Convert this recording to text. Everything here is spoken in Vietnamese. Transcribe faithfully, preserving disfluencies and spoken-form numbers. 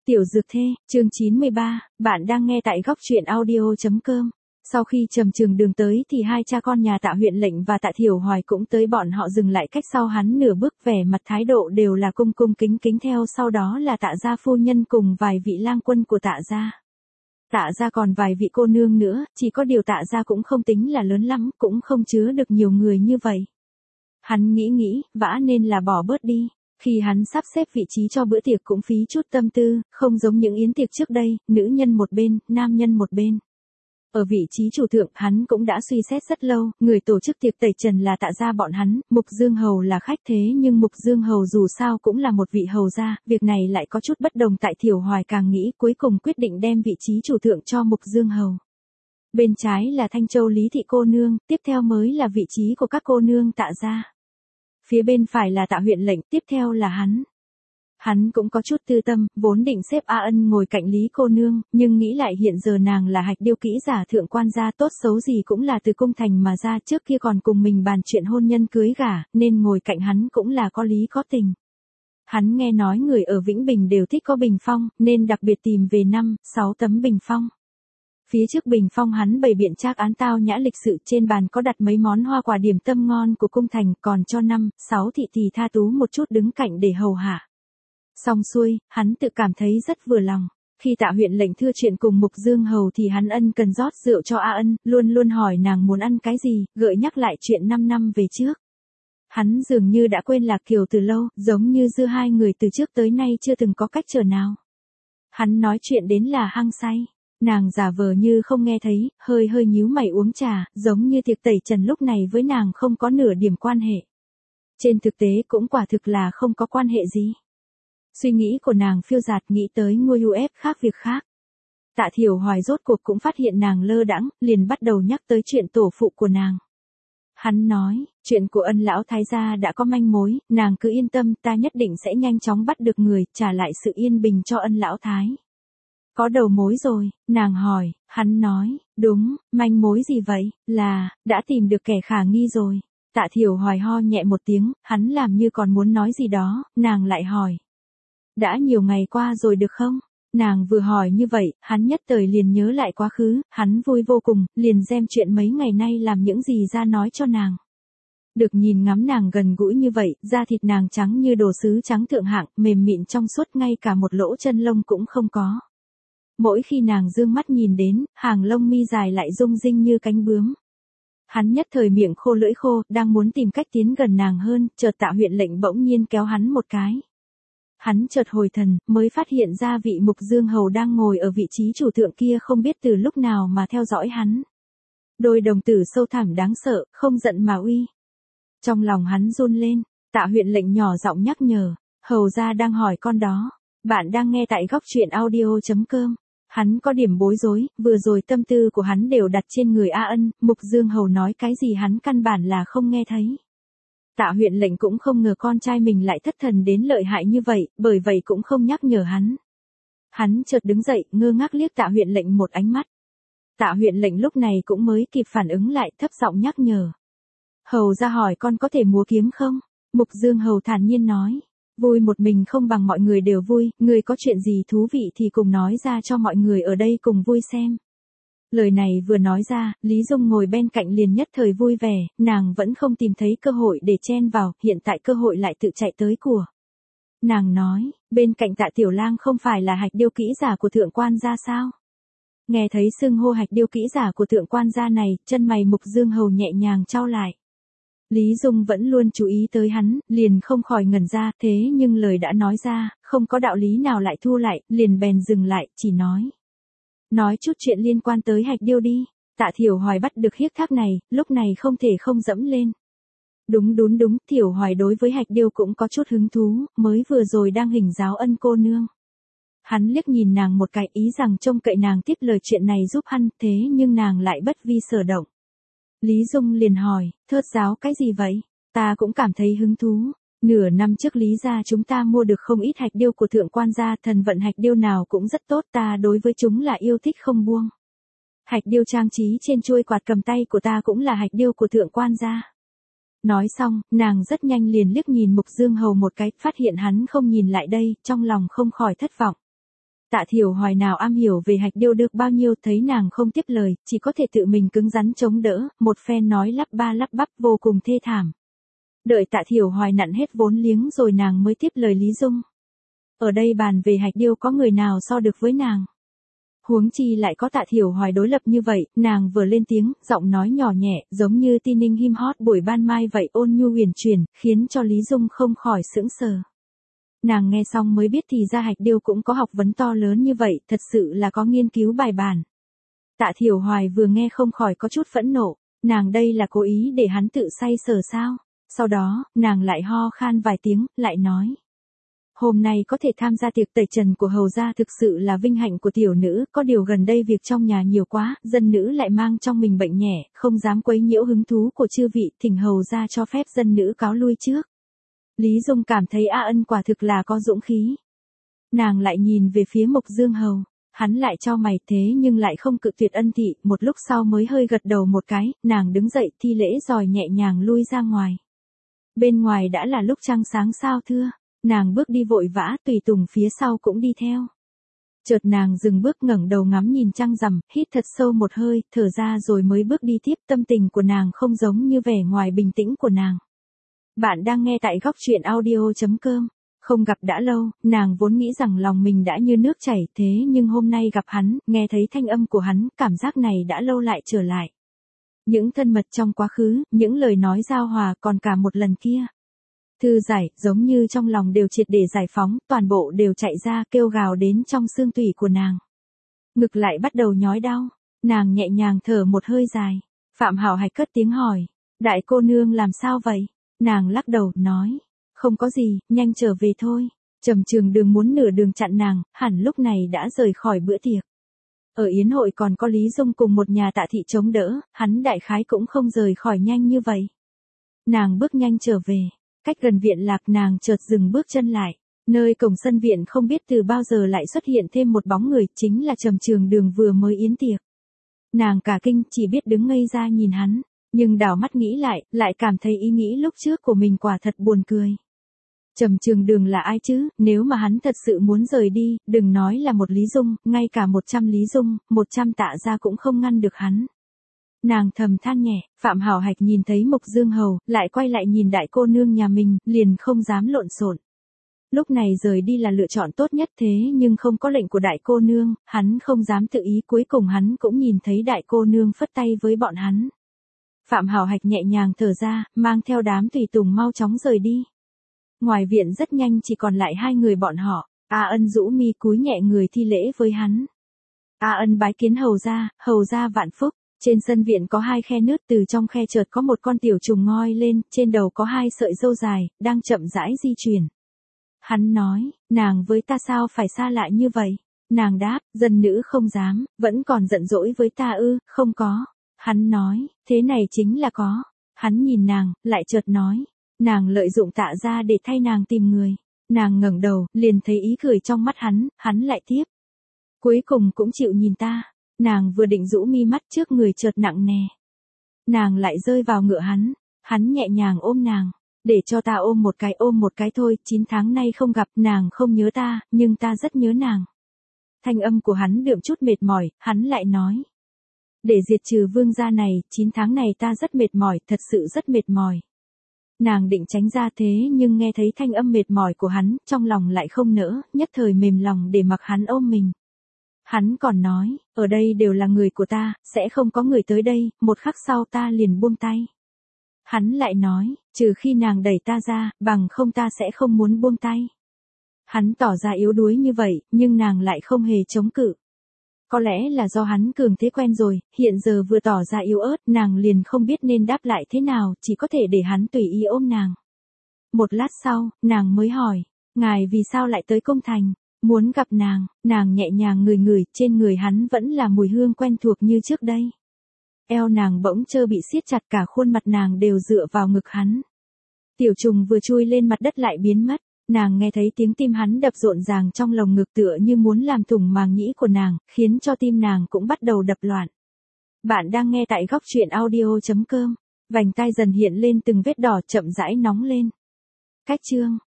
Tiểu Dược Thê, chương chín mươi ba, bạn đang nghe tại góc truyện audio chấm com. Sau khi Trầm Trường Đường tới thì hai cha con nhà Tạ Huyện Lệnh và Tạ Thiểu Hoài cũng tới, bọn họ dừng lại cách sau hắn nửa bước, vẻ mặt thái độ đều là cung cung kính kính, theo sau đó là Tạ gia phu nhân cùng vài vị lang quân của Tạ gia. Tạ gia còn vài vị cô nương nữa, chỉ có điều Tạ gia cũng không tính là lớn lắm, cũng không chứa được nhiều người như vậy. Hắn nghĩ nghĩ, vã nên là bỏ bớt đi. Khi hắn sắp xếp vị trí cho bữa tiệc cũng phí chút tâm tư, không giống những yến tiệc trước đây, nữ nhân một bên, nam nhân một bên. Ở vị trí chủ thượng, hắn cũng đã suy xét rất lâu, người tổ chức tiệc tẩy trần là Tạ gia bọn hắn, Mục Dương Hầu là khách, thế nhưng Mục Dương Hầu dù sao cũng là một vị hầu gia, việc này lại có chút bất đồng. Tại Thiểu Hoài càng nghĩ, cuối cùng quyết định đem vị trí chủ thượng cho Mục Dương Hầu. Bên trái là Thanh Châu Lý thị cô nương, tiếp theo mới là vị trí của các cô nương Tạ gia. Phía bên phải là Tạ Huyện Lệnh, tiếp theo là hắn. Hắn cũng có chút tư tâm, vốn định xếp A Ân ngồi cạnh Lý cô nương, nhưng nghĩ lại hiện giờ nàng là hạch điêu kỹ giả thượng quan gia, tốt xấu gì cũng là từ cung thành mà ra, trước kia còn cùng mình bàn chuyện hôn nhân cưới gả, nên ngồi cạnh hắn cũng là có lý có tình. Hắn nghe nói người ở Vĩnh Bình đều thích có bình phong, nên đặc biệt tìm về năm, sáu tấm bình phong. Phía trước bình phong hắn bày biện trác án tao nhã lịch sự, trên bàn có đặt mấy món hoa quả điểm tâm ngon của cung thành, còn cho năm, sáu thị thì tha tú một chút đứng cạnh để hầu hạ. Xong xuôi, hắn tự cảm thấy rất vừa lòng. Khi Tạ Huyện Lệnh thưa chuyện cùng Mục Dương Hầu thì hắn ân cần rót rượu cho A Ân, luôn luôn hỏi nàng muốn ăn cái gì, gợi nhắc lại chuyện năm năm về trước. Hắn dường như đã quên Lạc Kiều từ lâu, giống như giữa hai người từ trước tới nay chưa từng có cách trở nào. Hắn nói chuyện đến là hăng say. Nàng giả vờ như không nghe thấy, hơi hơi nhíu mày uống trà, giống như tiệc tẩy trần lúc này với nàng không có nửa điểm quan hệ. Trên thực tế cũng quả thực là không có quan hệ gì. Suy nghĩ của nàng phiêu dạt, nghĩ tới ngôi u ép khác việc khác. Tạ Thiểu Hoài rốt cuộc cũng phát hiện nàng lơ đãng, liền bắt đầu nhắc tới chuyện tổ phụ của nàng. Hắn nói, chuyện của Ân lão thái gia đã có manh mối, nàng cứ yên tâm, ta nhất định sẽ nhanh chóng bắt được người, trả lại sự yên bình cho Ân lão thái. Có đầu mối rồi, nàng hỏi, hắn nói, đúng, manh mối gì vậy, là, đã tìm được kẻ khả nghi rồi. Tạ Thiểu Hoài ho nhẹ một tiếng, hắn làm như còn muốn nói gì đó, nàng lại hỏi. Đã nhiều ngày qua rồi được không? Nàng vừa hỏi như vậy, hắn nhất thời liền nhớ lại quá khứ, hắn vui vô cùng, liền đem chuyện mấy ngày nay làm những gì ra nói cho nàng. Được nhìn ngắm nàng gần gũi như vậy, da thịt nàng trắng như đồ sứ trắng thượng hạng, mềm mịn trong suốt, ngay cả một lỗ chân lông cũng không có. Mỗi khi nàng dương mắt nhìn đến, hàng lông mi dài lại rung rinh như cánh bướm. Hắn nhất thời miệng khô lưỡi khô, đang muốn tìm cách tiến gần nàng hơn, chợt Tạ Huyện Lệnh bỗng nhiên kéo hắn một cái. Hắn chợt hồi thần, mới phát hiện ra vị Mục Dương Hầu đang ngồi ở vị trí chủ thượng kia không biết từ lúc nào mà theo dõi hắn. Đôi đồng tử sâu thẳm đáng sợ, không giận mà uy. Trong lòng hắn run lên, Tạ Huyện Lệnh nhỏ giọng nhắc nhở, hầu gia đang hỏi con đó. Bạn đang nghe tại góc truyện audio chấm com. Hắn có điểm bối rối, vừa rồi tâm tư của hắn đều đặt trên người A Ân, Mục Dương Hầu nói cái gì hắn căn bản là không nghe thấy. Tạ Huyện Lệnh cũng không ngờ con trai mình lại thất thần đến lợi hại như vậy, bởi vậy cũng không nhắc nhở hắn. Hắn chợt đứng dậy, ngơ ngác liếc Tạ Huyện Lệnh một ánh mắt. Tạ Huyện Lệnh lúc này cũng mới kịp phản ứng lại, thấp giọng nhắc nhở. Hầu ra hỏi con có thể múa kiếm không? Mục Dương Hầu thản nhiên nói. Vui một mình không bằng mọi người đều vui, người có chuyện gì thú vị thì cùng nói ra cho mọi người ở đây cùng vui xem. Lời này vừa nói ra, Lý Dung ngồi bên cạnh liền nhất thời vui vẻ, nàng vẫn không tìm thấy cơ hội để chen vào, hiện tại cơ hội lại tự chạy tới của. Nàng nói, bên cạnh Tạ Tiểu Lang không phải là hạch điêu kỹ giả của thượng quan gia sao? Nghe thấy xưng hô hạch điêu kỹ giả của thượng quan gia này, chân mày Mục Dương Hầu nhẹ nhàng chau lại. Lý Dung vẫn luôn chú ý tới hắn, liền không khỏi ngẩn ra, thế nhưng lời đã nói ra, không có đạo lý nào lại thu lại, liền bèn dừng lại, chỉ nói. Nói chút chuyện liên quan tới hạch điêu đi. Tạ Thiểu Hoài bắt được hiếc thác này, lúc này không thể không dẫm lên. Đúng đúng đúng, Thiểu Hoài đối với hạch điêu cũng có chút hứng thú, mới vừa rồi đang hình giáo Ân cô nương. Hắn liếc nhìn nàng một cái, ý rằng trông cậy nàng tiếp lời chuyện này giúp hắn, thế nhưng nàng lại bất vi sở động. Lý Dung liền hỏi, thớt giáo cái gì vậy? Ta cũng cảm thấy hứng thú. Nửa năm trước Lý gia chúng ta mua được không ít hạch điêu của thượng quan gia, thần vận hạch điêu nào cũng rất tốt, ta đối với chúng là yêu thích không buông. Hạch điêu trang trí trên chuôi quạt cầm tay của ta cũng là hạch điêu của thượng quan gia. Nói xong, nàng rất nhanh liền liếc nhìn Mục Dương Hầu một cái, phát hiện hắn không nhìn lại đây, trong lòng không khỏi thất vọng. Tạ Thiểu Hoài nào am hiểu về hạch điêu được bao nhiêu, thấy nàng không tiếp lời, chỉ có thể tự mình cứng rắn chống đỡ, một phen nói lắp ba lắp bắp vô cùng thê thảm. Đợi Tạ Thiểu Hoài nặn hết vốn liếng rồi nàng mới tiếp lời Lý Dung. Ở đây bàn về hạch điêu có người nào so được với nàng. Huống chi lại có Tạ Thiểu Hoài đối lập như vậy, nàng vừa lên tiếng, giọng nói nhỏ nhẹ, giống như tin ninh him hót buổi ban mai vậy, ôn nhu huyền chuyển, khiến cho Lý Dung không khỏi sững sờ. Nàng nghe xong mới biết thì ra hạch điêu cũng có học vấn to lớn như vậy, thật sự là có nghiên cứu bài bản. Tạ Thiểu Hoài vừa nghe không khỏi có chút phẫn nộ, nàng đây là cố ý để hắn tự say sờ sao? Sau đó, nàng lại ho khan vài tiếng, lại nói. Hôm nay có thể tham gia tiệc tẩy trần của hầu gia thực sự là vinh hạnh của tiểu nữ, có điều gần đây việc trong nhà nhiều quá, dân nữ lại mang trong mình bệnh nhẹ, không dám quấy nhiễu hứng thú của chư vị, thỉnh hầu gia cho phép dân nữ cáo lui trước. Lý Dung cảm thấy A Ân quả thực là có dũng khí. Nàng lại nhìn về phía Mục Dương Hầu, hắn lại cho mày thế nhưng lại không cự tuyệt ân thị, một lúc sau mới hơi gật đầu một cái, nàng đứng dậy thi lễ rồi nhẹ nhàng lui ra ngoài. Bên ngoài đã là lúc trăng sáng sao thưa, nàng bước đi vội vã, tùy tùng phía sau cũng đi theo. Chợt nàng dừng bước ngẩng đầu ngắm nhìn trăng rằm, hít thật sâu một hơi, thở ra rồi mới bước đi tiếp, tâm tình của nàng không giống như vẻ ngoài bình tĩnh của nàng. Bạn đang nghe tại góc truyện audio chấm com. Không gặp đã lâu, nàng vốn nghĩ rằng lòng mình đã như nước chảy, thế nhưng hôm nay gặp hắn, nghe thấy thanh âm của hắn, cảm giác này đã lâu lại trở lại. Những thân mật trong quá khứ, những lời nói giao hòa, còn cả một lần kia. Thư giải, giống như trong lòng đều triệt để giải phóng, toàn bộ đều chạy ra, kêu gào đến trong xương tủy của nàng. Ngực lại bắt đầu nhói đau, nàng nhẹ nhàng thở một hơi dài. Phạm Hảo Hạch cất tiếng hỏi, đại cô nương làm sao vậy? Nàng lắc đầu, nói, không có gì, nhanh trở về thôi. Trầm Trường Đường muốn nửa đường chặn nàng, hẳn lúc này đã rời khỏi bữa tiệc. Ở yến hội còn có Lý Dung cùng một nhà Tạ thị chống đỡ, hắn đại khái cũng không rời khỏi nhanh như vậy. Nàng bước nhanh trở về, cách gần viện lạc nàng chợt dừng bước chân lại. Nơi cổng sân viện không biết từ bao giờ lại xuất hiện thêm một bóng người, chính là Trầm Trường Đường vừa mới yến tiệc. Nàng cả kinh, chỉ biết đứng ngây ra nhìn hắn. Nhưng đảo mắt nghĩ lại, lại cảm thấy ý nghĩ lúc trước của mình quả thật buồn cười. Trầm Trường Đường là ai chứ, nếu mà hắn thật sự muốn rời đi, đừng nói là một Lý Dung, ngay cả một trăm Lý Dung, một trăm Tạ gia cũng không ngăn được hắn. Nàng thầm than nhẹ, Phạm Hảo Hạch nhìn thấy Mục Dương Hầu, lại quay lại nhìn đại cô nương nhà mình, liền không dám lộn xộn. Lúc này rời đi là lựa chọn tốt nhất, thế nhưng không có lệnh của đại cô nương, hắn không dám tự ý, cuối cùng hắn cũng nhìn thấy đại cô nương phất tay với bọn hắn. Phạm Hảo Hạch nhẹ nhàng thở ra, mang theo đám tùy tùng mau chóng rời đi. Ngoài viện rất nhanh chỉ còn lại hai người bọn họ, A Ân rũ mi cúi nhẹ người thi lễ với hắn. A Ân bái kiến hầu gia, hầu gia vạn phúc. Trên sân viện có hai khe nứt, từ trong khe chợt có một con tiểu trùng ngoi lên, trên đầu có hai sợi râu dài, đang chậm rãi di chuyển. Hắn nói, nàng với ta sao phải xa lạ như vậy? Nàng đáp, dân nữ không dám, vẫn còn giận dỗi với ta ư, không có. Hắn nói, thế này chính là có. Hắn nhìn nàng, lại chợt nói, nàng lợi dụng Tạ gia để thay nàng tìm người. Nàng ngẩng đầu, liền thấy ý cười trong mắt hắn, hắn lại tiếp. Cuối cùng cũng chịu nhìn ta. Nàng vừa định rũ mi mắt, trước người chợt nặng nề. Nàng lại rơi vào ngựa hắn, hắn nhẹ nhàng ôm nàng, để cho ta ôm một cái, ôm một cái thôi, chín tháng nay không gặp, nàng không nhớ ta, nhưng ta rất nhớ nàng. Thanh âm của hắn đượm chút mệt mỏi, hắn lại nói. Để diệt trừ vương gia này, chín tháng này ta rất mệt mỏi, thật sự rất mệt mỏi. Nàng định tránh ra thế nhưng nghe thấy thanh âm mệt mỏi của hắn, trong lòng lại không nỡ, nhất thời mềm lòng để mặc hắn ôm mình. Hắn còn nói, ở đây đều là người của ta, sẽ không có người tới đây, một khắc sau ta liền buông tay. Hắn lại nói, trừ khi nàng đẩy ta ra, bằng không ta sẽ không muốn buông tay. Hắn tỏ ra yếu đuối như vậy, nhưng nàng lại không hề chống cự. Có lẽ là do hắn cường thế quen rồi, hiện giờ vừa tỏ ra yếu ớt, nàng liền không biết nên đáp lại thế nào, chỉ có thể để hắn tùy ý ôm nàng. Một lát sau, nàng mới hỏi, ngài vì sao lại tới công thành? Muốn gặp nàng, nàng nhẹ nhàng ngửi ngửi, trên người hắn vẫn là mùi hương quen thuộc như trước đây. Eo nàng bỗng chơ bị siết chặt, cả khuôn mặt nàng đều dựa vào ngực hắn. Tiểu trùng vừa chui lên mặt đất lại biến mất, nàng nghe thấy tiếng tim hắn đập rộn ràng trong lồng ngực tựa như muốn làm thủng màng nhĩ của nàng, khiến cho tim nàng cũng bắt đầu đập loạn. Bạn đang nghe tại góc truyện audio chấm com, vành tai dần hiện lên từng vết đỏ chậm rãi nóng lên. Cách chương